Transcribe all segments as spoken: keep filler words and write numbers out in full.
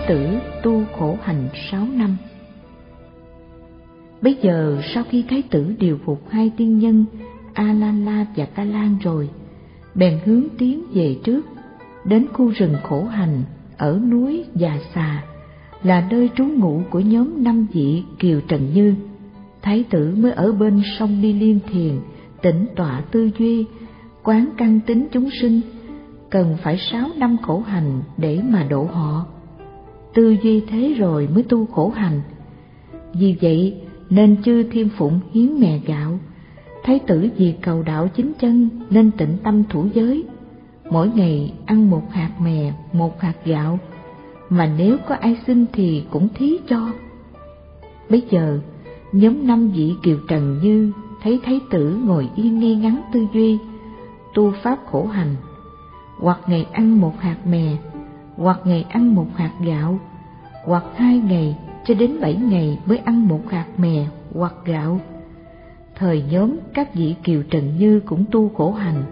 tử tu khổ hành sáu năm. Bây giờ sau khi thái tử điều phục hai tiên nhân A-la-la và Ca-lan rồi, bèn hướng tiến về trước, đến khu rừng khổ hành ở núi Già Xà, là nơi trú ngụ của nhóm năm vị Kiều Trần Như. Thái tử mới ở bên sông đi liên thiền, tĩnh tọa tư duy, quán căn tính chúng sinh, cần phải sáu năm khổ hành để mà độ họ. Tư duy thế rồi mới tu khổ hành. Vì vậy nên chư thiên phụng hiến mè gạo. Thái tử vì cầu đạo chính chân nên tịnh tâm thủ giới, mỗi ngày ăn một hạt mè, một hạt gạo, mà nếu có ai xin thì cũng thí cho. Bây giờ nhóm năm vị Kiều Trần Như thấy thái tử ngồi yên ngay ngắn tư duy, tu pháp khổ hành, hoặc ngày ăn một hạt mè, hoặc ngày ăn một hạt gạo, hoặc hai ngày cho đến bảy ngày mới ăn một hạt mè hoặc gạo. Thời nhóm các vị Kiều Trần Như cũng tu khổ hành.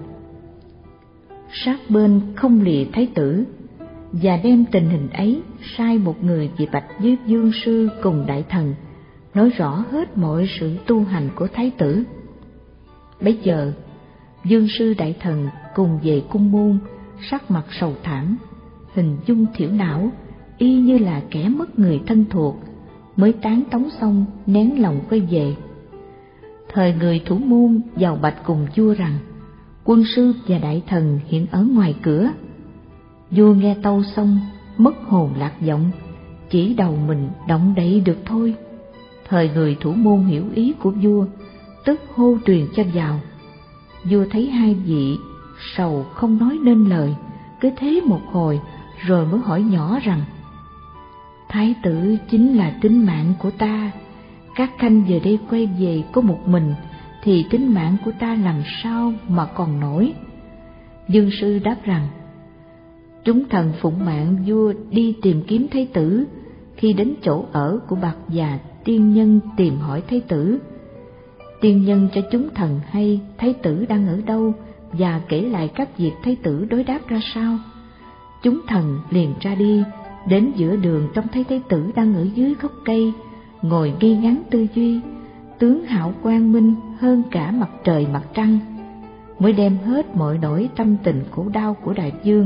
Sát bên không lìa thái tử, và đem tình hình ấy sai một người về bạch với Dương Sư cùng đại thần, nói rõ hết mọi sự tu hành của thái tử. Bấy giờ Dương Sư đại thần cùng về cung môn, sắc mặt sầu thảm, hình dung thiểu não, y như là kẻ mất người thân thuộc, mới tán tống xong nén lòng quay về. Thời người thủ môn vào bạch cùng vua rằng quân sư và đại thần hiện ở ngoài cửa. Vua nghe tâu xong mất hồn lạc vọng, chỉ đầu mình động đậy được thôi. Thời người thủ môn hiểu ý của vua, tức hô truyền cho vào. Vua thấy hai vị sầu không nói nên lời, cứ thế một hồi rồi mới hỏi nhỏ rằng: Thái tử chính là tính mạng của ta, các khanh giờ đây quay về có một mình, thì tính mạng của ta làm sao mà còn nổi. Dương Sư đáp rằng: Chúng thần phụng mạng vua đi tìm kiếm thái tử, khi đến chỗ ở của bạc già tiên nhân tìm hỏi thái tử. Tiên nhân cho chúng thần hay thái tử đang ở đâu và kể lại các việc thái tử đối đáp ra sao. Chúng thần liền ra đi, đến giữa đường trông thấy thái tử đang ở dưới gốc cây, ngồi ngây ngắn tư duy, tướng hảo quang minh hơn cả mặt trời mặt trăng, mới đem hết mọi nỗi tâm tình khổ đau của đại vương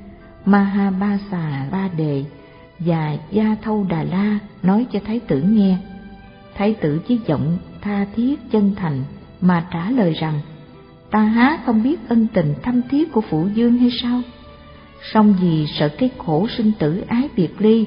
Mahabasa Ba Đề và Gia Thâu Đà La nói cho thái tử nghe. Thái tử với giọng tha thiết chân thành mà trả lời rằng: Ta há không biết ân tình thâm thiết của phụ vương hay sao? Song vì sợ cái khổ sinh tử ái biệt ly,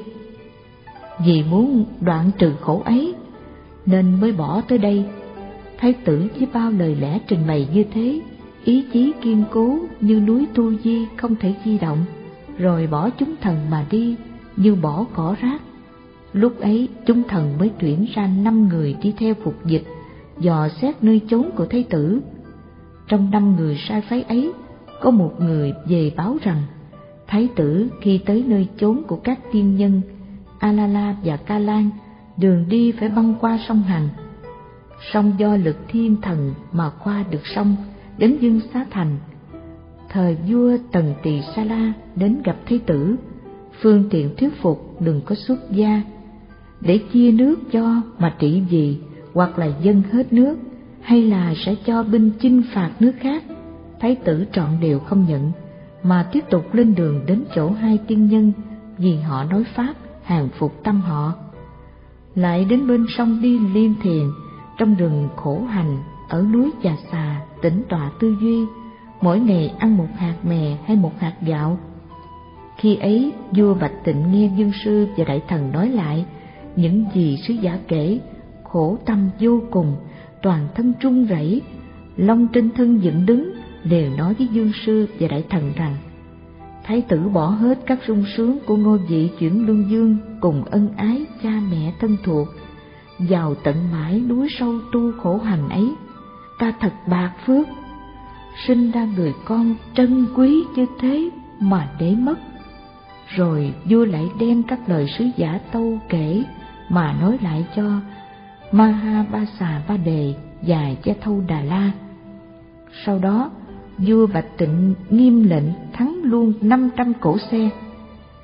vì muốn đoạn trừ khổ ấy nên mới bỏ tới đây. Thái tử với bao lời lẽ trình bày như thế, ý chí kiên cố như núi Tu Di không thể di động, rồi bỏ chúng thần mà đi như bỏ cỏ rác. Lúc ấy chúng thần mới tuyển ra năm người đi theo phục dịch, dò xét nơi chốn của thái tử. Trong năm người sai phái ấy, có một người về báo rằng thái tử khi tới nơi chốn của các tiên nhân A-la-la và Ca-lan, đường đi phải băng qua sông Hằng. Song do lực thiên thần mà qua được sông, đến Dương Xá Thành. Thời vua Tần Tỳ Sa La đến gặp thái tử, phương tiện thuyết phục đừng có xuất gia, để chia nước cho mà trị vì, hoặc là dâng hết nước, hay là sẽ cho binh chinh phạt nước khác. Thái tử trọn đều không nhận, mà tiếp tục lên đường đến chỗ hai tiên nhân, vì họ nói pháp hàng phục tâm họ. Lại đến bên sông Đi Liên Thiền, trong rừng khổ hành ở núi Già Xà, tĩnh tọa tư duy, mỗi ngày ăn một hạt mè hay một hạt gạo. Khi ấy vua Bạch Tịnh nghe Dương Sư và đại thần nói lại những gì sứ giả kể, khổ tâm vô cùng, toàn thân run rẩy, lông trên thân dựng đứng, đều nói với Dương Sư và đại thần rằng: Thái tử bỏ hết các sung sướng của ngôi vị chuyển luân dương cùng ân ái cha mẹ thân thuộc, vào tận mãi núi sâu tu khổ hành ấy. Ta thật bạc phước, sinh ra người con trân quý như thế mà để mất. Rồi vua lại đem các lời sứ giả tâu kể mà nói lại cho Mahabasa Ba Đề và Gia Thâu Đà La. Sau đó vua Bạch Tịnh nghiêm lệnh thắng luôn năm trăm cỗ xe.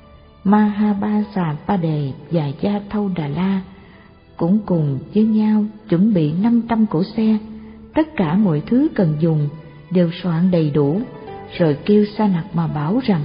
Mahabharata và Gia Thâu Đà La cũng cùng với nhau chuẩn bị năm trăm cỗ xe, tất cả mọi thứ cần dùng đều soạn đầy đủ, rồi kêu Sa Nặc mà bảo rằng: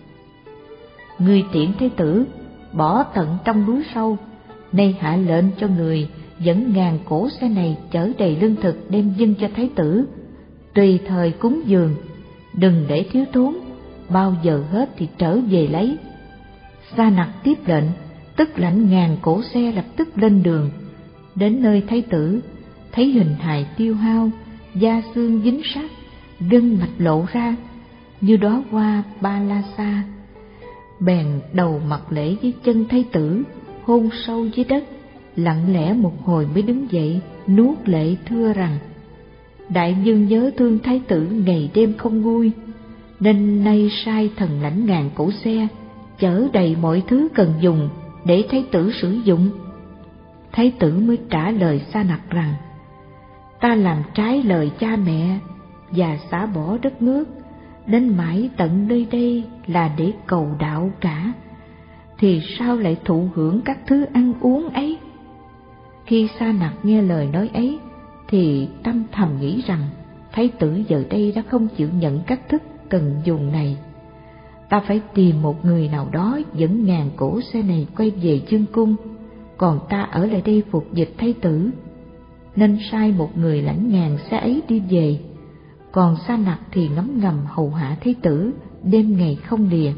Ngươi tiễn Thế tử bỏ tận trong núi sâu, nay hạ lệnh cho người dẫn ngàn cỗ xe này chở đầy lương thực đem dâng cho Thái tử, tùy thời cúng dường, đừng để thiếu thốn, bao giờ hết thì trở về lấy. Sa Nặc tiếp lệnh, tức lãnh ngàn cỗ xe lập tức lên đường. Đến nơi Thái tử, thấy hình hài tiêu hao, da xương dính sát, gân mạch lộ ra như đóa hoa ba la sa, bèn đầu mặt lễ với chân Thái tử, hôn sâu dưới đất, lặng lẽ một hồi mới đứng dậy, nuốt lệ thưa rằng: Đại vương nhớ thương Thái tử ngày đêm không nguôi, nên nay sai thần lãnh ngàn cỗ xe, chở đầy mọi thứ cần dùng để Thái tử sử dụng. Thái tử mới trả lời Sa Nặc rằng: Ta làm trái lời cha mẹ và xả bỏ đất nước, đến mãi tận nơi đây là để cầu đạo cả, thì sao lại thụ hưởng các thứ ăn uống ấy? Khi Sa Nặc nghe lời nói ấy, thì tâm thầm nghĩ rằng Thái tử giờ đây đã không chịu nhận các thức cần dùng này. Ta phải tìm một người nào đó dẫn ngàn cỗ xe này quay về vương cung, còn ta ở lại đây phục dịch Thái tử. Nên sai một người lãnh ngàn xe ấy đi về, còn Sa Nặc thì ngấm ngầm hầu hạ Thái tử đêm ngày không lìa.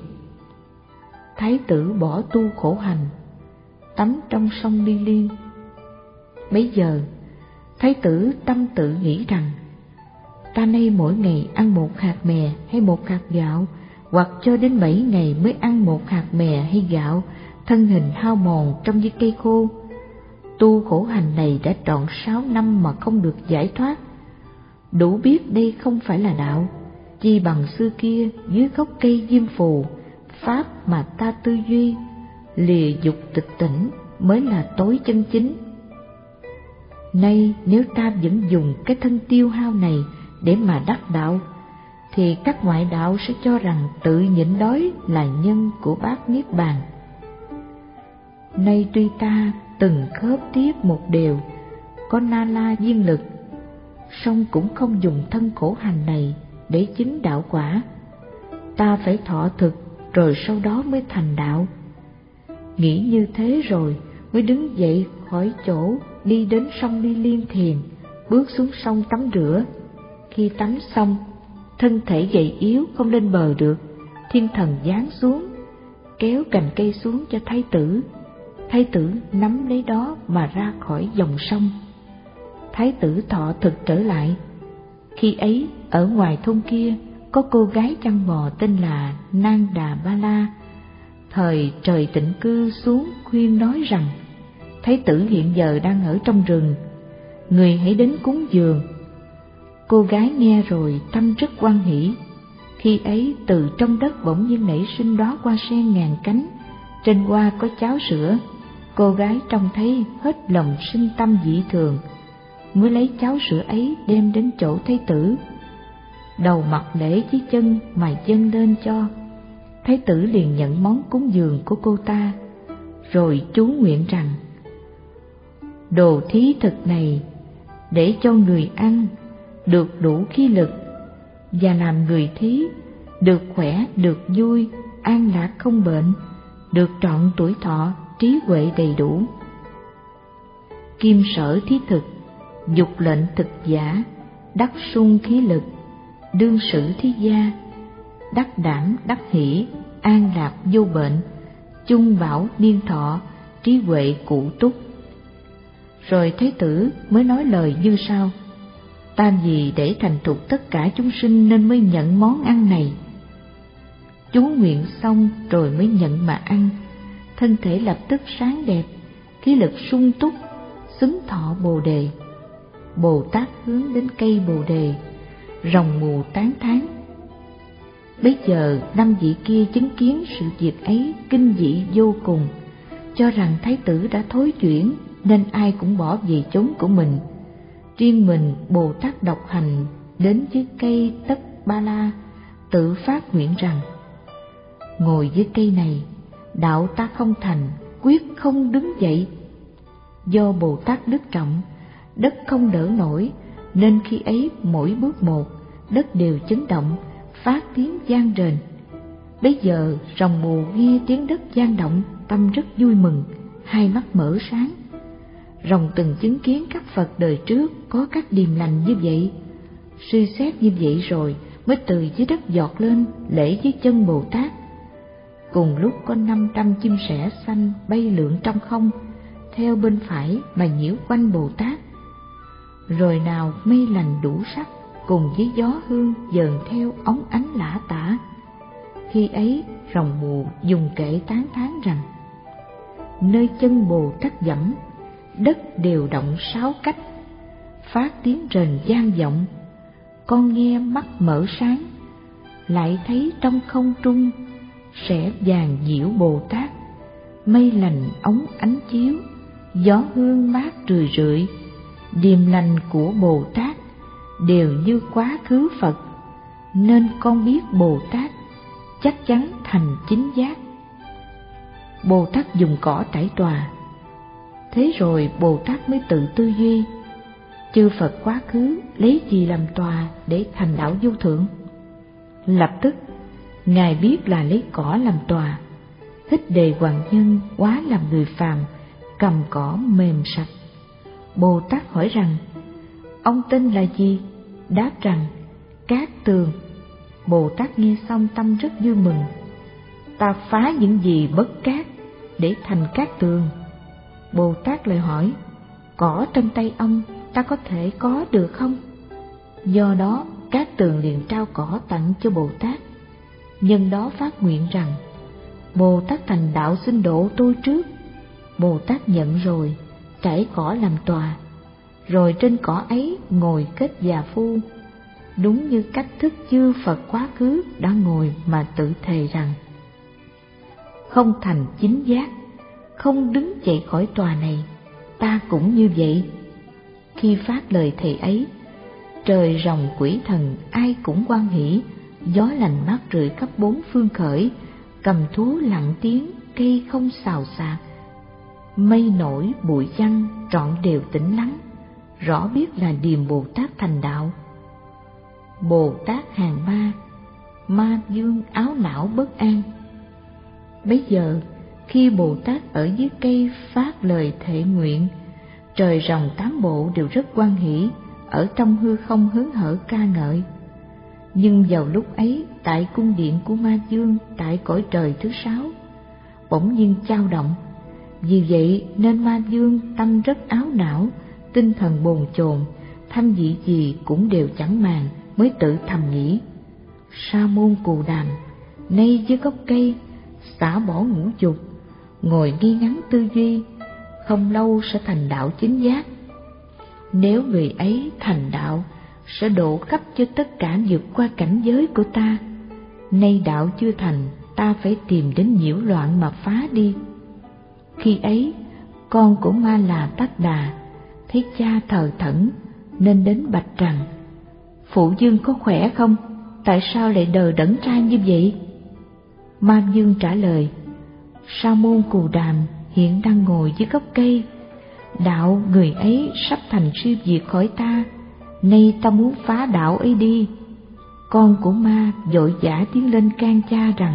Thái tử bỏ tu khổ hành, tắm trong sông Ly Liên. Bấy giờ Thái tử tâm tự nghĩ rằng: Ta nay mỗi ngày ăn một hạt mè hay một hạt gạo, hoặc cho đến bảy ngày mới ăn một hạt mè hay gạo, thân hình hao mòn trong như cây khô. Tu khổ hành này đã trọn sáu năm mà không được giải thoát. Đủ biết đây không phải là đạo, chi bằng xưa kia dưới gốc cây diêm phù, pháp mà ta tư duy, lìa dục tịch tỉnh mới là tối chân chính. Nay nếu ta vẫn dùng cái thân tiêu hao này để mà đắc đạo, thì các ngoại đạo sẽ cho rằng tự nhịn đói là nhân của bát niết bàn. Nay tuy ta từng khớp tiếp một điều, có na la viên lực, song cũng không dùng thân khổ hành này để chứng đạo quả. Ta phải thọ thực rồi sau đó mới thành đạo. Nghĩ như thế rồi mới đứng dậy khỏi chỗ, đi đến sông Ly Liên thiền, bước xuống sông tắm rửa. Khi tắm xong, thân thể gầy yếu không lên bờ được, thiên thần giáng xuống, kéo cành cây xuống cho Thái tử. Thái tử nắm lấy đó mà ra khỏi dòng sông. Thái tử thọ thực trở lại. Khi ấy ở ngoài thôn kia có cô gái chăn bò tên là Nang Đà Ba La. Thời trời tịnh cư xuống khuyên nói rằng: Thái tử hiện giờ đang ở trong rừng, người hãy đến cúng dường. Cô gái nghe rồi tâm rất hoan hỷ. Khi ấy từ trong đất bỗng nhiên nảy sinh đóa hoa sen ngàn cánh, trên hoa có cháo sữa. Cô gái trông thấy hết lòng sinh tâm dị thường, mới lấy cháo sữa ấy đem đến chỗ Thái tử, đầu mặt lễ với chân mà dâng lên cho. Thái tử liền nhận món cúng dường của cô ta, rồi chú nguyện rằng: Đồ thí thực này để cho người ăn được đủ khí lực, và làm người thí được khỏe, được vui, an lạc không bệnh, được trọn tuổi thọ, trí huệ đầy đủ. Kim sở thí thực, dục lệnh thực giả, đắc sung khí lực, đương sử thí gia, đắc đảm đắc hỷ, an lạc vô bệnh, chung bảo niên thọ, trí huệ cụ túc. Rồi Thái tử mới nói lời như sau: Ta vì để thành thục tất cả chúng sinh nên mới nhận món ăn này. Chú nguyện xong rồi mới nhận mà ăn, thân thể lập tức sáng đẹp, khí lực sung túc, xứng thọ Bồ Đề. Bồ Tát hướng đến cây Bồ Đề, ròng mù tán thán. Bấy giờ năm vị kia chứng kiến sự việc ấy kinh dị vô cùng, cho rằng Thái tử đã thối chuyển, nên ai cũng bỏ về chốn của mình. Riêng mình Bồ Tát độc hành đến dưới cây Tất Ba La, tự phát nguyện rằng: Ngồi dưới cây này, đạo ta không thành, quyết không đứng dậy. Do Bồ Tát đức trọng, đất không đỡ nổi, nên khi ấy mỗi bước một, đất đều chấn động, phát tiếng vang rền. Bấy giờ rồng mù nghe tiếng đất vang động, tâm rất vui mừng, hai mắt mở sáng. Rồng từng chứng kiến các Phật đời trước có các điềm lành như vậy, suy xét như vậy rồi mới từ dưới đất giọt lên lễ dưới chân Bồ Tát. Cùng lúc có năm trăm chim sẻ xanh bay lượn trong không, theo bên phải mà nhiễu quanh Bồ Tát. Rồi nào mây lành đủ sắc cùng với gió hương dờn theo óng ánh lả tả. Khi ấy rồng mù dùng kệ tán thán rằng: nơi chân Bồ Tát dẫm, đất đều động sáu cách, phát tiếng rền vang vọng. Con nghe mắt mở sáng, lại thấy trong không trung sẽ vàng diệu Bồ Tát, mây lành óng ánh chiếu, gió hương mát rười rượi. Điềm lành của Bồ Tát đều như quá khứ Phật, nên con biết Bồ Tát chắc chắn thành chính giác. Bồ Tát dùng cỏ trải tòa. Thế rồi Bồ Tát mới tự tư duy: chư Phật quá khứ lấy gì làm tòa để thành đạo vô thượng? Lập tức Ngài biết là lấy cỏ làm tòa. Thích Đề Hoàng Nhân quá làm người phàm, cầm cỏ mềm sạch. Bồ Tát hỏi rằng: ông tên là gì? Đáp rằng: Cát Tường. Bồ Tát nghe xong tâm rất vui mừng. Ta phá những gì bất cát để thành Cát Tường. Bồ Tát lại hỏi: cỏ trong tay ông ta có thể có được không? Do đó Cát Tường liền trao cỏ tặng cho Bồ Tát. Nhân đó phát nguyện rằng: Bồ Tát thành đạo xin độ tôi trước. Bồ Tát nhận rồi, trải cỏ làm tòa, rồi trên cỏ ấy ngồi kết già phu, đúng như cách thức chư Phật quá khứ đã ngồi mà tự thề rằng: không thành chính giác, không đứng dậy khỏi tòa này, ta cũng như vậy. Khi phát lời thề ấy, trời rồng quỷ thần ai cũng hoan hỷ, gió lành mát rượi khắp bốn phương khởi, cầm thú lặng tiếng, cây không xào xạc, mây nổi bụi văng trọn đều tĩnh lắng, rõ biết là điềm Bồ Tát thành đạo. Bồ Tát hàng ma, ma vương áo não bất an. Bấy giờ khi Bồ Tát ở dưới cây phát lời thệ nguyện, trời rồng tám bộ đều rất hoan hỷ, ở trong hư không hớn hở ca ngợi. Nhưng vào lúc ấy, tại cung điện của ma vương tại cõi trời thứ sáu, bỗng nhiên chao động. Vì vậy nên ma vương tâm rất áo não, tinh thần bồn chồn, tham vị gì cũng đều chẳng màng, mới tự thầm nghĩ: Sa môn Cù Đàm nay dưới gốc cây xả bỏ ngũ dục, ngồi nghi ngắn tư duy, không lâu sẽ thành đạo chính giác. Nếu người ấy thành đạo, sẽ độ khắp cho tất cả vượt qua cảnh giới của ta. Nay đạo chưa thành, ta phải tìm đến nhiễu loạn mà phá đi. Khi ấy, con của Ma La Tát Đà thấy cha thờ thẫn, nên đến bạch rằng: phụ vương có khỏe không? Tại sao lại đờ đẫn ra như vậy? Ma vương trả lời: Sa môn Cù Đàm hiện đang ngồi dưới gốc cây. Đạo người ấy sắp thành siêu diệt khỏi ta, nay ta muốn phá đạo ấy đi. Con của ma vội vã tiến lên can cha rằng: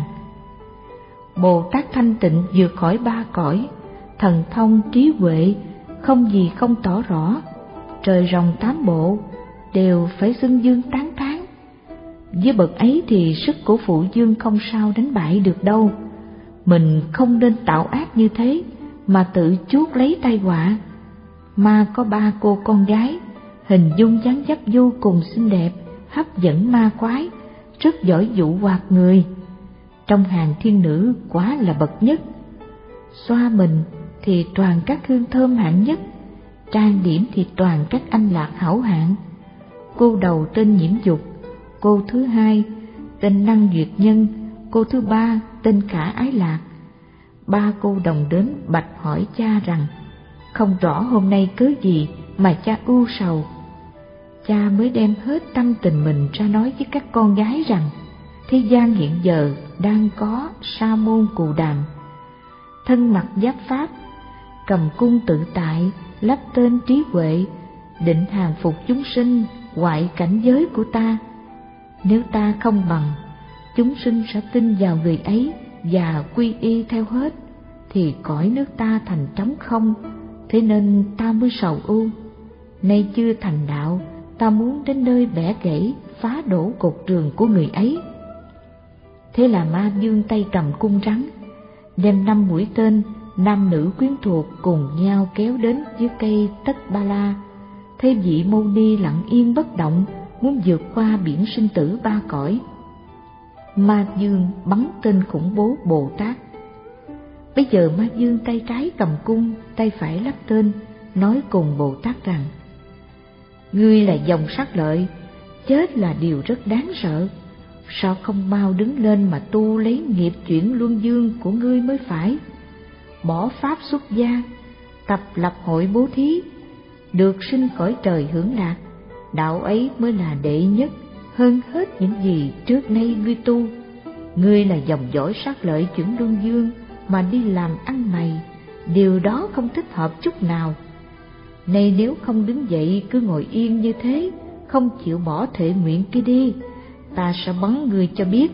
Bồ Tát thanh tịnh vượt khỏi ba cõi, thần thông trí huệ không gì không tỏ rõ, trời rồng tám bộ đều phải xưng dương tán thán. Với bậc ấy thì sức của phụ vương không sao đánh bại được đâu. Mình không nên tạo ác như thế mà tự chuốc lấy tai họa. Ma có ba cô con gái, hình dung dáng dấp vô cùng xinh đẹp, hấp dẫn ma quái, rất giỏi dụ hoặc người. Trong hàng thiên nữ quá là bậc nhất. Xoa mình thì toàn các hương thơm hạng nhất, trang điểm thì toàn các anh lạc hảo hạng. Cô đầu tên Nhiễm Dục, cô thứ hai tên Năng Duyệt Nhân, cô thứ ba tên Khả Ái Lạc. Ba cô đồng đến bạch hỏi cha rằng: không rõ hôm nay cớ gì mà cha ưu sầu. Cha mới đem hết tâm tình mình ra nói với các con gái rằng: thế gian hiện giờ đang có Sa môn Cù Đàm, thân mặc giáp pháp, cầm cung tự tại, lắp tên trí huệ, định hàng phục chúng sinh hoại cảnh giới của ta. Nếu ta không bằng, chúng sinh sẽ tin vào người ấy và quy y theo hết, thì cõi nước ta thành trống không, thế nên ta mới sầu ưu. Nay chưa thành đạo, ta muốn đến nơi bẻ gãy, phá đổ cột tường của người ấy. Thế là Ma Dương tay cầm cung rắn, đem năm mũi tên, nam nữ quyến thuộc cùng nhau kéo đến dưới cây Tất Ba La. Thế vị Mâu Ni lặng yên bất động, muốn vượt qua biển sinh tử ba cõi. Ma Dương bắn tên khủng bố Bồ Tát. Bây giờ Ma Dương tay trái cầm cung, tay phải lắp tên, nói cùng Bồ Tát rằng: ngươi là dòng sát lợi, chết là điều rất đáng sợ. Sao không mau đứng lên mà tu lấy nghiệp chuyển luân dương của ngươi mới phải. Bỏ pháp xuất gia, tập lập hội bố thí, được sinh cõi trời hưởng lạc. Đạo ấy mới là đệ nhất, hơn hết những gì trước nay ngươi tu. Ngươi là dòng dõi sát lợi chuyển luân dương mà đi làm ăn mày, điều đó không thích hợp chút nào. Nay nếu không đứng dậy cứ ngồi yên như thế, không chịu bỏ thệ nguyện kia đi, ta sẽ bắn ngươi cho biết.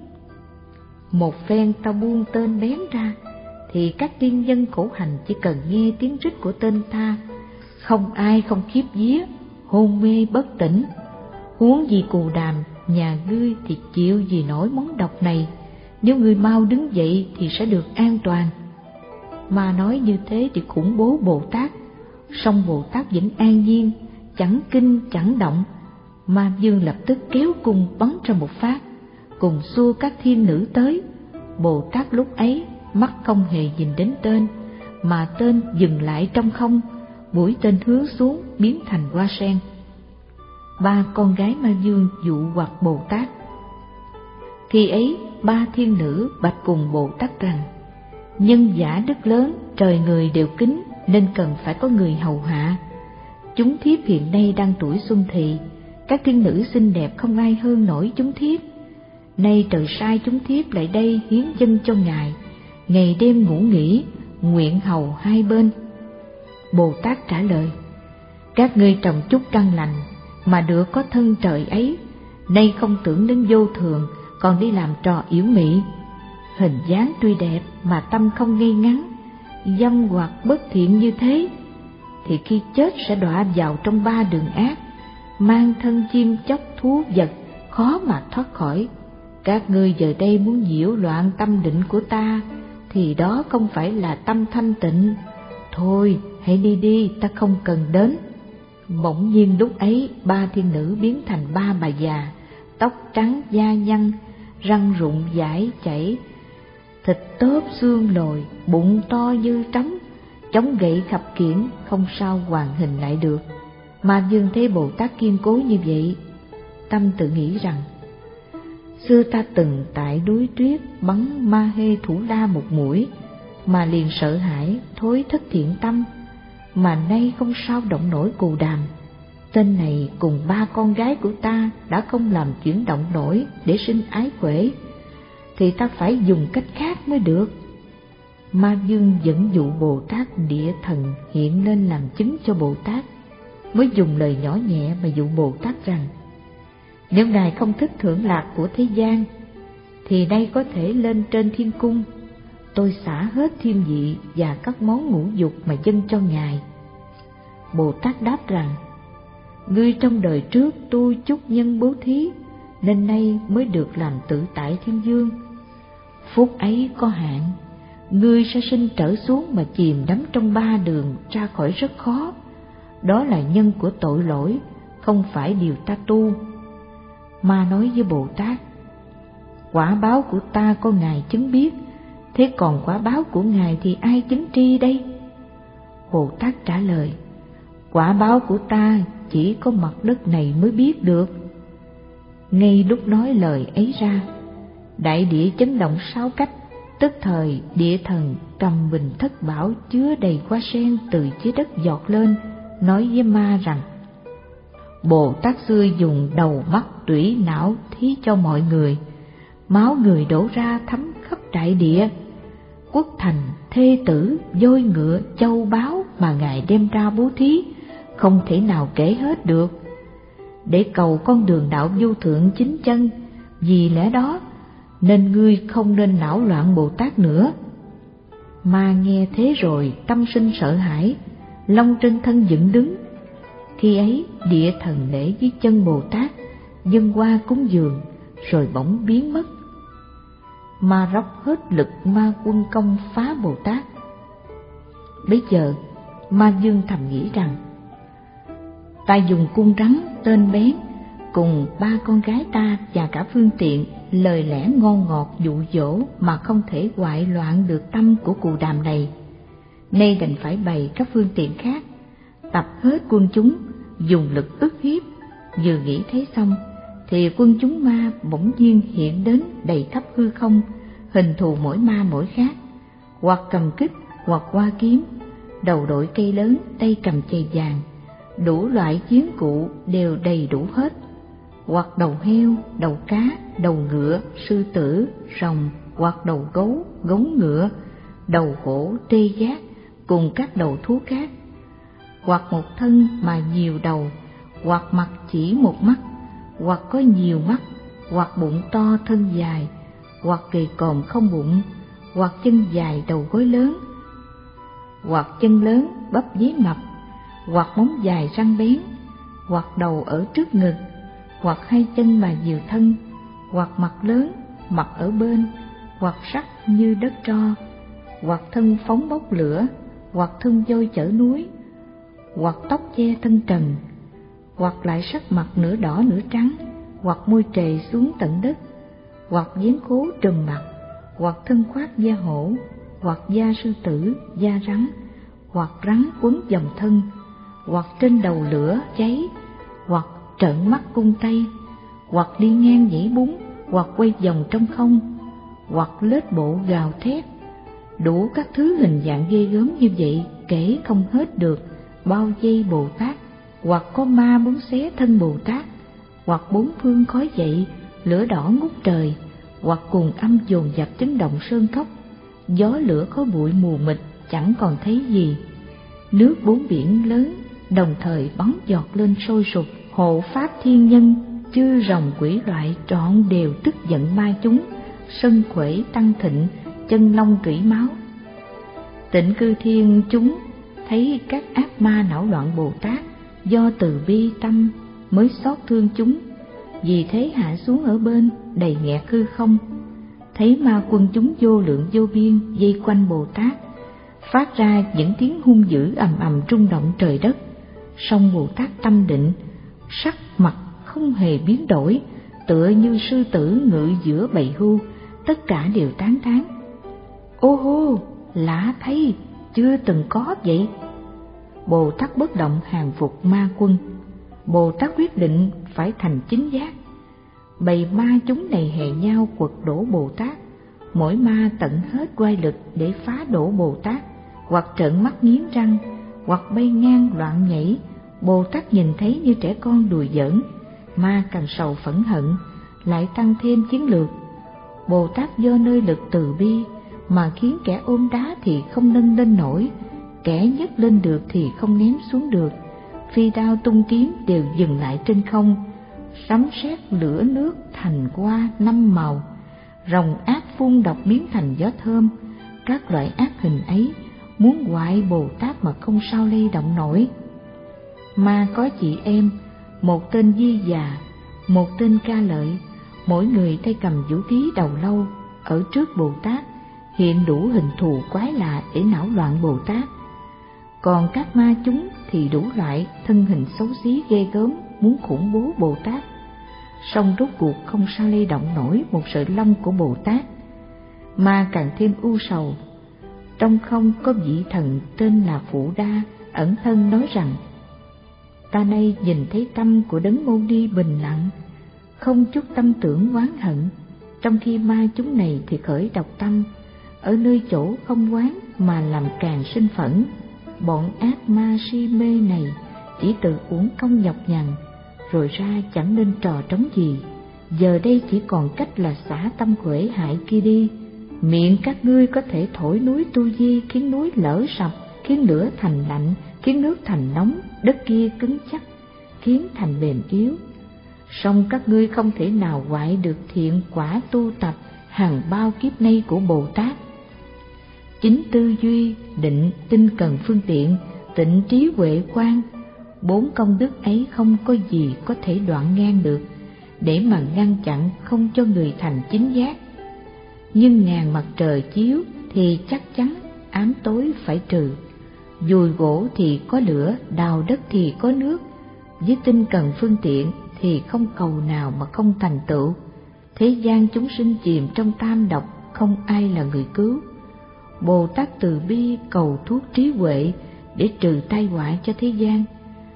Một phen ta buông tên bén ra, thì các tiên nhân khổ hành chỉ cần nghe tiếng rít của tên ta, không ai không khiếp vía, hôn mê bất tỉnh. Huống gì Cù Đàm, nhà ngươi thì chịu gì nổi món độc này, nếu ngươi mau đứng dậy thì sẽ được an toàn. Mà nói như thế thì khủng bố Bồ Tát, song Bồ Tát vẫn an nhiên, chẳng kinh chẳng động. Ma Dương lập tức kéo cung bắn ra một phát, cùng xua các thiên nữ tới. Bồ Tát lúc ấy mắt không hề nhìn đến tên, mà tên dừng lại trong không, mũi tên hướng xuống biến thành hoa sen. Ba con gái Ma Dương dụ hoặc Bồ Tát. Khi ấy ba thiên nữ bạch cùng Bồ Tát rằng: nhân giả đức lớn, trời người đều kính, nên cần phải có người hầu hạ. Chúng thiếp hiện nay đang tuổi xuân thị, các thiên nữ xinh đẹp không ai hơn nổi chúng thiếp. Nay trời sai chúng thiếp lại đây hiến dâng cho ngài, ngày đêm ngủ nghỉ, nguyện hầu hai bên. Bồ Tát trả lời: các ngươi trồng chút căn lành mà được có thân trời ấy, nay không tưởng đến vô thường, còn đi làm trò yểu mị. Hình dáng tuy đẹp mà tâm không ngay ngắn, dâm hoặc bất thiện như thế, thì khi chết sẽ đọa vào trong ba đường ác, mang thân chim chóc thú vật, khó mà thoát khỏi. Các ngươi giờ đây muốn nhiễu loạn tâm định của ta, thì đó không phải là tâm thanh tịnh. Thôi hãy đi đi, ta không cần đến. Bỗng nhiên lúc ấy ba thiên nữ biến thành ba bà già, tóc trắng da nhăn, răng rụng dãi chảy, thịt tớp xương lồi, bụng to như trống, chống gậy khập khiễng, không sao hoàn hình lại được. Ma Dương thấy Bồ Tát kiên cố như vậy, tâm tự nghĩ rằng: xưa ta từng tại núi tuyết bắn Ma Hê Thủ La một mũi, mà liền sợ hãi thối thất thiện tâm, mà nay không sao động nổi Cù Đàm. Tên này cùng ba con gái của ta đã không làm chuyển động nổi để sinh ái quể, thì ta phải dùng cách khác mới được. Ma Dương dẫn dụ Bồ Tát Địa Thần hiện lên làm chứng cho Bồ Tát, mới dùng lời nhỏ nhẹ mà dụ Bồ Tát rằng: nếu ngài không thích thưởng lạc của thế gian, thì nay có thể lên trên thiên cung, tôi xả hết thiên vị và các món ngũ dục mà dâng cho ngài. Bồ Tát đáp rằng: ngươi trong đời trước tu chút nhân bố thí, nên nay mới được làm tự tại thiên dương. Phúc ấy có hạn, ngươi sẽ sinh trở xuống mà chìm đắm trong ba đường ra khỏi rất khó. Đó là nhân của tội lỗi, không phải điều ta tu. Ma nói với Bồ Tát: quả báo của ta có ngài chứng biết, thế còn quả báo của ngài thì ai chứng tri đây? Bồ Tát trả lời: quả báo của ta chỉ có mặt đất này mới biết được. Ngay lúc nói lời ấy ra, đại địa chấn động sáu cách, tức thời địa thần cầm bình thất bảo chứa đầy hoa sen từ dưới đất giọt lên, nói với ma rằng: Bồ Tát xưa dùng đầu mắt tủy não thí cho mọi người, máu người đổ ra thấm khắp đại địa. quốc thành, thê tử, voi ngựa, châu báu mà Ngài đem ra bố thí, không thể nào kể hết được. Để cầu con đường đạo vô thượng chính chân, vì lẽ đó nên ngươi không nên não loạn Bồ Tát nữa. Ma nghe thế rồi tâm sinh sợ hãi, lông trên thân dựng đứng. Khi ấy địa thần lễ dưới chân Bồ Tát, dâng hoa cúng dường, rồi bỗng biến mất. Ma róc hết lực ma quân công phá Bồ Tát. Bấy giờ Ma Dương thầm nghĩ rằng, ta dùng cung rắn tên bén cùng ba con gái ta và cả phương tiện lời lẽ ngon ngọt dụ dỗ mà không thể hoại loạn được tâm của cù đàm này. Nay đành phải bày các phương tiện khác, tập hết quân chúng, dùng lực ức hiếp. Vừa nghĩ thế xong thì quân chúng ma bỗng nhiên hiện đến đầy khắp hư không, hình thù mỗi ma mỗi khác, hoặc cầm kích, hoặc hoa kiếm, đầu đội cây lớn, tay cầm chày vàng, đủ loại chiến cụ đều đầy đủ hết, hoặc đầu heo, đầu cá, đầu ngựa, sư tử, rồng, hoặc đầu gấu, gấu ngựa, đầu hổ, tê giác, cùng các đầu thú khác, hoặc một thân mà nhiều đầu, hoặc mặt chỉ một mắt, hoặc có nhiều mắt, hoặc bụng to thân dài, hoặc gầy còm không bụng, hoặc chân dài đầu gối lớn, hoặc chân lớn bắp dế mập, hoặc móng dài răng bén, hoặc đầu ở trước ngực, hoặc hai chân mà nhiều thân, hoặc mặt lớn, mặt ở bên, hoặc sắc như đất tro, hoặc thân phóng bốc lửa, hoặc thân voi chở núi, hoặc tóc che thân trần, hoặc lại sắc mặt nửa đỏ nửa trắng, hoặc môi trề xuống tận đất, hoặc dáng khố trùm mặt, hoặc thân khoác da hổ, hoặc da sư tử, da rắn, hoặc rắn quấn vòng thân, hoặc trên đầu lửa cháy, hoặc trợn mắt cung tay, hoặc đi ngang nhảy búng, hoặc quay vòng trong không, hoặc lết bộ gào thét. Đủ các thứ hình dạng ghê gớm như vậy kể không hết được, bao vây Bồ Tát. Hoặc có ma muốn xé thân Bồ Tát, hoặc bốn phương khói dậy, lửa đỏ ngút trời, hoặc cùng âm dồn dập chấn động sơn cốc, gió lửa khói bụi mù mịt chẳng còn thấy gì. Nước bốn biển lớn đồng thời bắn giọt lên sôi sục, hộ pháp thiên nhân, chư rồng quỷ loại trọn đều tức giận ma chúng, sân khuể tăng thịnh, chân long rỉ máu. Tịnh cư thiên chúng thấy các ác ma não loạn Bồ Tát, do từ bi tâm mới xót thương chúng, vì thế hạ xuống ở bên đầy nghẹt hư không. Thấy ma quân chúng vô lượng vô biên vây quanh Bồ Tát, phát ra những tiếng hung dữ ầm ầm rung động trời đất. Song Bồ Tát tâm định, sắc mặt không hề biến đổi, tựa như sư tử ngự giữa bầy hươu, tất cả đều tán thán: ô hô, lạ thay, chưa từng có vậy. Bồ Tát bất động hàng phục ma quân. Bồ Tát quyết định phải thành chính giác. Bầy ma chúng này hè nhau quật đổ Bồ Tát, mỗi ma tận hết oai lực để phá đổ Bồ Tát, hoặc trợn mắt nghiến răng, hoặc bay ngang loạn nhảy. Bồ Tát nhìn thấy như trẻ con đùa giỡn, ma càng sầu phẫn hận, lại tăng thêm chiến lược. Bồ Tát do nơi lực từ bi mà khiến kẻ ôm đá thì không nâng lên nổi, kẻ nhấc lên được thì không ném xuống được. Phi đao tung kiếm đều dừng lại trên không, sấm sét lửa nước thành hoa năm màu, rồng ác phun độc biến thành gió thơm. Các loại ác hình ấy muốn hoại Bồ Tát mà không sao lay động nổi. Ma có chị em, một tên Di Già, một tên Ca Lợi, mỗi người tay cầm vũ khí đầu lâu, ở trước Bồ Tát hiện đủ hình thù quái lạ để não loạn Bồ Tát. Còn các ma chúng thì đủ loại thân hình xấu xí ghê gớm, muốn khủng bố Bồ Tát. Song rốt cuộc không sao lay động nổi một sợi lông của Bồ Tát. Ma càng thêm u sầu. Trong không có vị thần tên là Phụ Đa ẩn thân nói rằng: ta nay nhìn thấy tâm của Đấng Mâu Ni bình lặng, không chút tâm tưởng oán hận, trong khi ma chúng này thì khởi độc tâm, ở nơi chỗ không oán mà làm càng sinh phẫn. Bọn ác ma si mê này chỉ tự uổng công nhọc nhằn, rồi ra chẳng nên trò trống gì. Giờ đây chỉ còn cách là xả tâm quể hại kia đi, Miệng các ngươi có thể thổi núi Tu Di, khiến núi lở sập, khiến lửa thành lạnh, khiến nước thành nóng, đất kia cứng chắc, khiến thành mềm yếu. Song các ngươi không thể nào hoại được thiện quả tu tập hàng bao kiếp nay của Bồ Tát. Chính tư duy, định, tinh cần phương tiện, tịnh trí huệ quang, bốn công đức ấy không có gì có thể đoạn ngang được, để mà ngăn chặn không cho người thành chính giác. Nhưng ngàn mặt trời chiếu thì chắc chắn ám tối phải trừ, dùi gỗ thì có lửa, đào đất thì có nước. Với tinh cần phương tiện thì không cầu nào mà không thành tựu. Thế gian chúng sinh chìm trong tam độc, không ai là người cứu. Bồ Tát từ bi cầu thuốc trí huệ để trừ tai họa cho thế gian.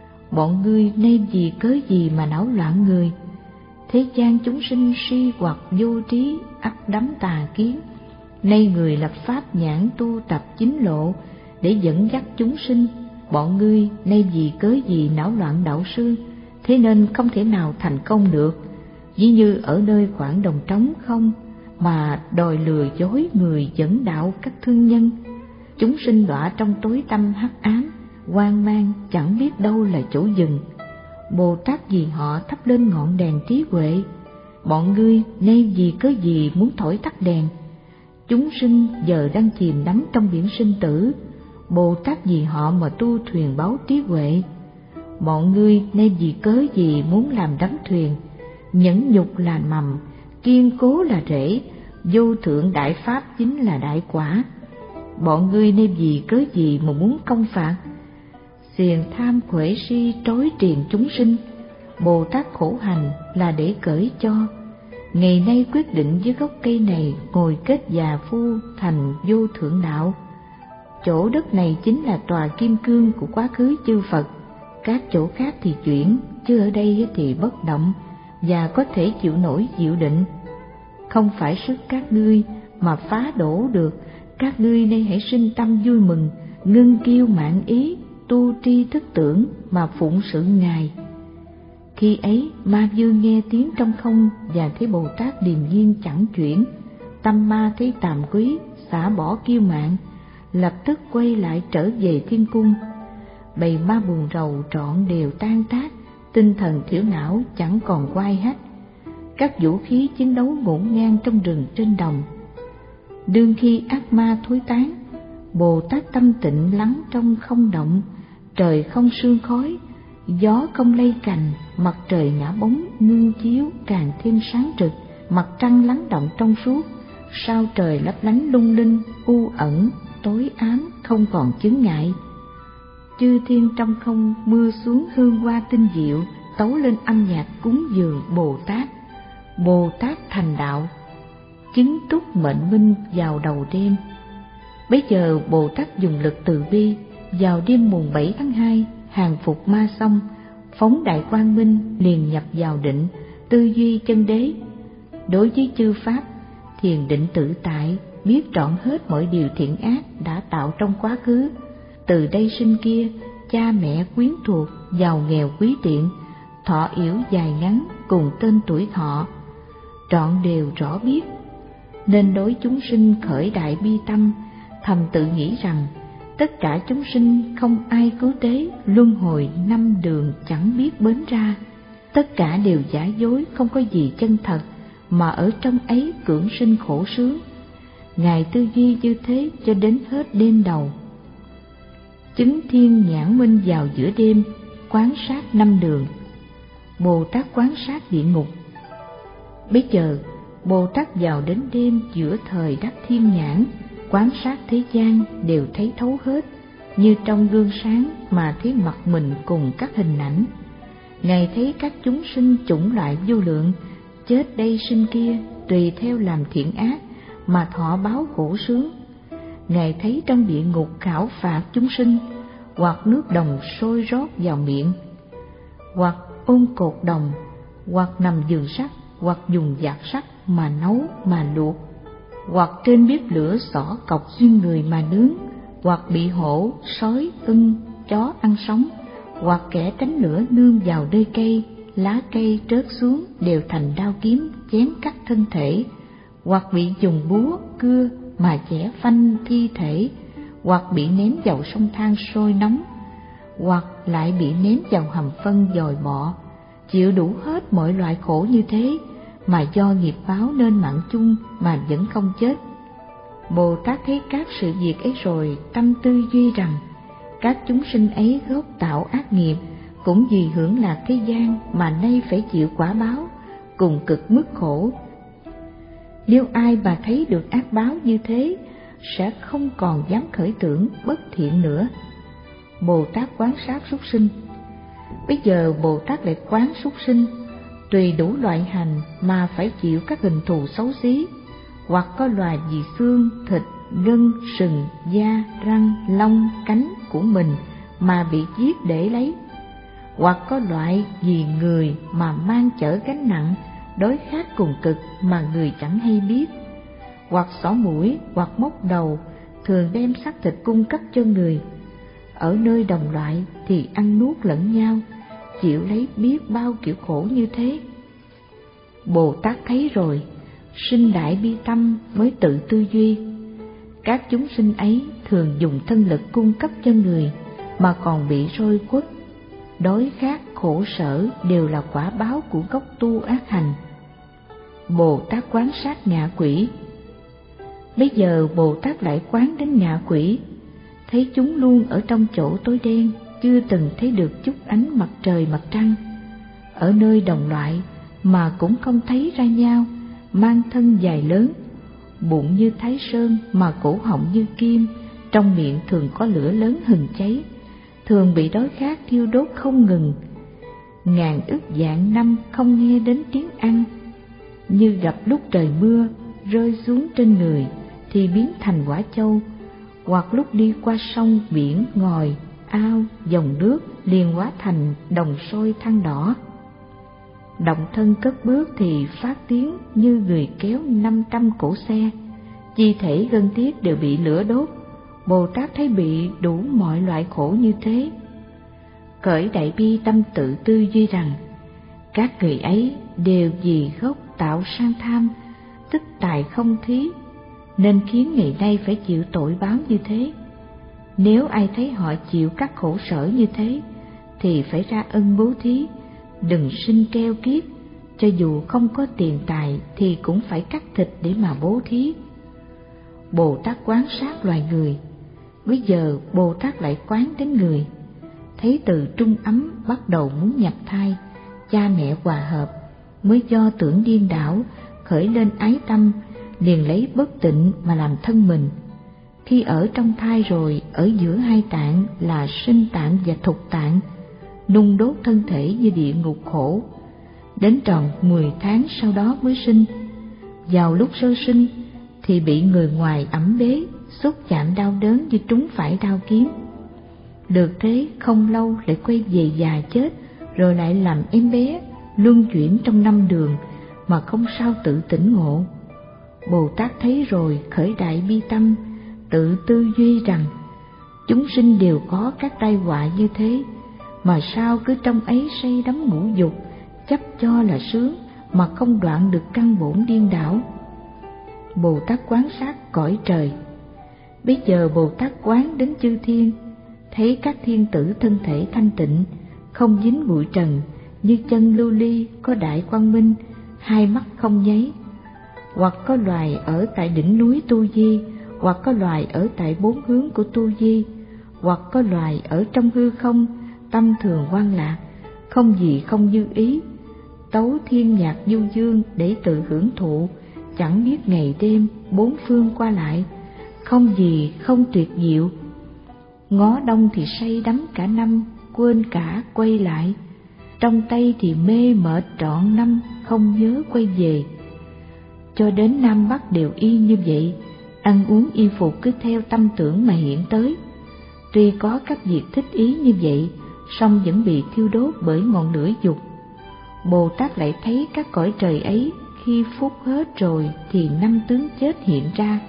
Bọn ngươi nên vì cớ gì mà não loạn người? Thế gian chúng sinh si hoặc vô trí, ắt đắm tà kiến. Nay người lập pháp nhãn tu tập chính lộ để dẫn dắt chúng sinh. Bọn ngươi nay vì cớ gì não loạn đạo sư, thế nên không thể nào thành công được. Ví như ở nơi khoảng đồng trống không mà đòi lừa dối người dẫn đạo các thương nhân. Chúng sinh đọa trong tối tăm hắc ám, hoang mang chẳng biết đâu là chỗ dừng. Bồ Tát vì họ thắp lên ngọn đèn trí huệ. Bọn ngươi nay vì cớ gì muốn thổi tắt đèn? Chúng sinh giờ đang chìm đắm trong biển sinh tử. Bồ Tát vì họ mà tu thuyền báo trí huệ. Bọn ngươi nay vì cớ gì muốn làm đắm thuyền? Nhẫn nhục là mầm, kiên cố là rễ, vô thượng đại pháp chính là đại quả. Bọn ngươi nay vì cớ gì mà muốn công phạt? Xiềng tham quệ si trói triền chúng sinh. Bồ Tát khổ hành là để cởi cho. Ngày nay quyết định dưới gốc cây này ngồi kết già phu thành vô thượng đạo. Chỗ đất này chính là tòa kim cương của quá khứ chư Phật. Các chỗ khác thì chuyển, chứ ở đây thì bất động và có thể chịu nổi diệu định. Không phải sức các ngươi mà phá đổ được. Các ngươi nay hãy sinh tâm vui mừng, ngưng kiêu mạn ý, tu tri thức tưởng mà phụng sự Ngài. Khi ấy ma vương nghe tiếng trong không và thấy Bồ Tát điềm nhiên chẳng chuyển, tâm ma thấy tàm quý, xả bỏ kiêu mạn, lập tức quay lại trở về thiên cung. Bầy ma buồn rầu trọn đều tan tác, tinh thần thiểu não chẳng còn oai hách. Các vũ khí chiến đấu ngổn ngang trong rừng trên đồng. Đương khi ác ma thối tán, Bồ Tát tâm tịnh lắng trong không động. Trời không sương khói, gió không lay cành, mặt trời ngã bóng ngưng chiếu càng thêm sáng rực, mặt trăng lắng động trong suốt, sao trời lấp lánh lung linh, u ẩn, tối ám không còn chướng ngại. Chư thiên trong không mưa xuống hương hoa tinh diệu, tấu lên âm nhạc cúng dường Bồ Tát. Bồ Tát thành đạo, chứng túc mệnh minh vào đầu đêm. Bấy giờ Bồ Tát dùng lực từ bi, vào đêm mùng bảy tháng hai, hàng phục ma xong, phóng đại quang minh liền nhập vào định, tư duy chân đế. Đối với chư pháp, thiền định tự tại, biết trọn hết mọi điều thiện ác đã tạo trong quá khứ. Từ đây sinh kia, cha mẹ quyến thuộc, giàu nghèo quý tiện, thọ yểu dài ngắn cùng tên tuổi thọ, trọn đều rõ biết. Nên đối chúng sinh khởi đại bi tâm, thầm tự nghĩ rằng tất cả chúng sinh không ai cứu tế, luân hồi năm đường chẳng biết bến ra. Tất cả đều giả dối, không có gì chân thật, mà ở trong ấy cưỡng sinh khổ sướng. Ngài tư duy như thế cho đến hết đêm đầu. Chứng thiên nhãn minh vào giữa đêm, quán sát năm đường. Bồ Tát quán sát địa ngục. Bây giờ Bồ Tát vào đến đêm giữa thời đắc thiên nhãn, quán sát thế gian đều thấy thấu hết, như trong gương sáng mà thấy mặt mình cùng các hình ảnh. Ngài thấy các chúng sinh chủng loại vô lượng, chết đây sinh kia, tùy theo làm thiện ác mà thọ báo khổ sướng. Ngài thấy trong địa ngục khảo phạt chúng sinh, hoặc nước đồng sôi rót vào miệng, hoặc ôm cột đồng, hoặc nằm giường sắt, hoặc dùng dạt sắt mà nấu mà luộc, hoặc trên bếp lửa xỏ cọc xuyên người mà nướng, hoặc bị hổ, sói, ưng, chó ăn sống, hoặc kẻ tránh lửa nương vào nơi cây, lá cây rớt xuống đều thành đao kiếm chém cắt thân thể, hoặc bị dùng búa, cưa mà chẻ phanh thi thể, hoặc bị ném vào sông than sôi nóng, hoặc lại bị ném vào hầm phân dòi bọ, chịu đủ hết mọi loại khổ như thế, mà do nghiệp báo nên mạng chung mà vẫn không chết. Bồ Tát thấy các sự việc ấy rồi, tâm tư duy rằng các chúng sinh ấy gốc tạo ác nghiệp, cũng vì hưởng lạc thế gian mà nay phải chịu quả báo cùng cực mức khổ. Nếu ai mà thấy được ác báo như thế, sẽ không còn dám khởi tưởng bất thiện nữa. Bồ Tát quán sát súc sinh. Bây giờ Bồ Tát lại quán súc sinh, tùy đủ loại hành mà phải chịu các hình thù xấu xí, hoặc có loài vì xương, thịt, gân, sừng, da, răng, lông, cánh của mình mà bị giết để lấy, hoặc có loại vì người mà mang chở gánh nặng, đối khác cùng cực mà người chẳng hay biết, hoặc xỏ mũi, hoặc móc đầu, thường đem xác thịt cung cấp cho người. Ở nơi đồng loại thì ăn nuốt lẫn nhau, chịu lấy biết bao kiểu khổ như thế. Bồ Tát thấy rồi, sinh đại bi tâm mới tự tư duy. Các chúng sinh ấy thường dùng thân lực cung cấp cho người mà còn bị roi quất, đói khát, khổ sở đều là quả báo của gốc tu ác hành. Bồ Tát quán sát ngạ quỷ. Bây giờ Bồ Tát lại quán đến ngạ quỷ, thấy chúng luôn ở trong chỗ tối đen, chưa từng thấy được chút ánh mặt trời mặt trăng. Ở nơi đồng loại mà cũng không thấy ra nhau, mang thân dài lớn, bụng như thái sơn mà cổ họng như kim, trong miệng thường có lửa lớn hừng cháy, thường bị đói khát thiêu đốt không ngừng. Ngàn ức vạn năm không nghe đến tiếng ăn, như gặp lúc trời mưa rơi xuống trên người thì biến thành quả châu, hoặc lúc đi qua sông biển, ngòi, ao, dòng nước liền hóa thành đồng sôi than đỏ. Động thân cất bước thì phát tiếng như người kéo năm trăm cỗ xe, chi thể gân tiết đều bị lửa đốt. Bồ Tát thấy bị đủ mọi loại khổ như thế, khởi đại bi tâm tự tư duy rằng các người ấy đều vì gốc tạo sang tham, tích tài không thí, nên khiến ngày nay phải chịu tội báo như thế. Nếu ai thấy họ chịu các khổ sở như thế, thì phải ra ân bố thí, đừng sinh keo kiết, cho dù không có tiền tài thì cũng phải cắt thịt để mà bố thí. Bồ Tát quán sát loài người. Bây giờ Bồ Tát lại quán đến người, thấy từ trung ấm bắt đầu muốn nhập thai, cha mẹ hòa hợp, mới do tưởng điên đảo khởi lên ái tâm, liền lấy bất tịnh mà làm thân mình. Khi ở trong thai rồi, ở giữa hai tạng là sinh tạng và thục tạng, nung đốt thân thể như địa ngục khổ. Đến tròn mười tháng sau đó mới sinh. Vào lúc sơ sinh thì bị người ngoài ẵm bế, xúc chạm đau đớn như trúng phải đao kiếm. Được thế không lâu lại quay về già chết, rồi lại làm em bé luân chuyển trong năm đường mà không sao tự tỉnh ngộ. Bồ Tát thấy rồi khởi đại bi tâm, tự tư duy rằng chúng sinh đều có các tai họa như thế, mà sao cứ trong ấy say đắm ngũ dục, chấp cho là sướng mà không đoạn được căn bổn điên đảo. Bồ Tát quán sát cõi trời. Bây giờ Bồ Tát quán đến chư thiên, thấy các thiên tử thân thể thanh tịnh, không dính bụi trần, như chân lưu ly có đại quang minh, hai mắt không nháy. Hoặc có loài ở tại đỉnh núi Tu Di, hoặc có loài ở tại bốn hướng của Tu Di, hoặc có loài ở trong hư không, tâm thường hoan lạc, không gì không như ý, tấu thiên nhạc du dương để tự hưởng thụ, chẳng biết ngày đêm bốn phương qua lại, không gì không tuyệt diệu. Ngó đông thì say đắm cả năm, quên cả quay lại, trong tay thì mê mệt trọn năm, không nhớ quay về. Cho đến Nam Bắc đều y như vậy, ăn uống y phục cứ theo tâm tưởng mà hiện tới. Tuy có các việc thích ý như vậy, song vẫn bị thiêu đốt bởi ngọn lửa dục. Bồ Tát lại thấy các cõi trời ấy khi phút hết rồi thì năm tướng chết hiện ra.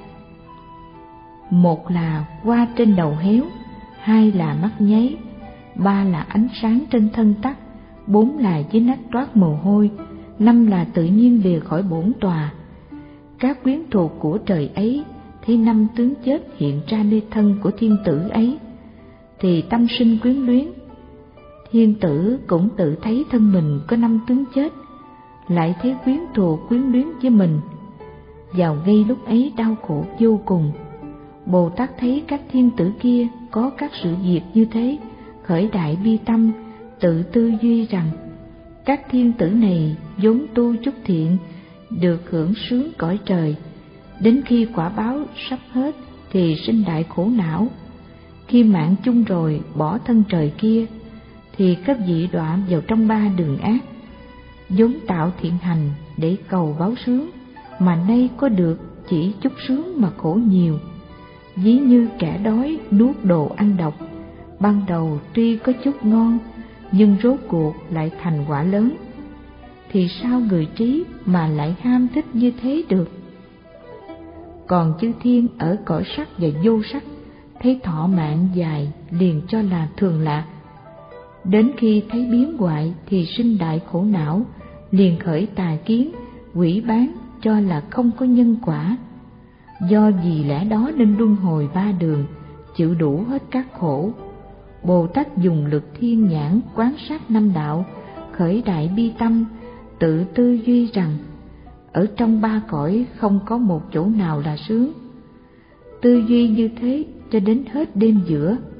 Một là hoa trên đầu héo, hai là mắt nháy, ba là ánh sáng trên thân tắt, bốn là dưới nách toát mồ hôi, năm là tự nhiên lìa khỏi bổn tòa. Các quyến thuộc của trời ấy thấy năm tướng chết hiện ra nơi thân của thiên tử ấy, thì tâm sinh quyến luyến. Thiên tử cũng tự thấy thân mình có năm tướng chết, lại thấy quyến thuộc quyến luyến với mình. Vào ngay lúc ấy đau khổ vô cùng. Bồ Tát thấy các thiên tử kia có các sự việc như thế, khởi đại bi tâm, tự tư duy rằng các thiên tử này vốn tu chút thiện, được hưởng sướng cõi trời, đến khi quả báo sắp hết thì sinh đại khổ não. Khi mạng chung rồi bỏ thân trời kia, thì các vị đọa vào trong ba đường ác. Vốn tạo thiện hành để cầu báo sướng, mà nay có được chỉ chút sướng mà khổ nhiều. Ví như kẻ đói nuốt đồ ăn độc, ban đầu tuy có chút ngon, nhưng rốt cuộc lại thành quả lớn. Thì sao người trí mà lại ham thích như thế được? Còn chư thiên ở cõi sắc và vô sắc, thấy thọ mạng dài liền cho là thường lạc. Đến khi thấy biến hoại thì sinh đại khổ não, liền khởi tà kiến, quỷ bán cho là không có nhân quả. Do vì lẽ đó nên luân hồi ba đường, chịu đủ hết các khổ. Bồ Tát dùng lực thiên nhãn quán sát năm đạo, khởi đại bi tâm, tự tư duy rằng ở trong ba cõi không có một chỗ nào là sướng. Tư duy như thế cho đến hết đêm giữa,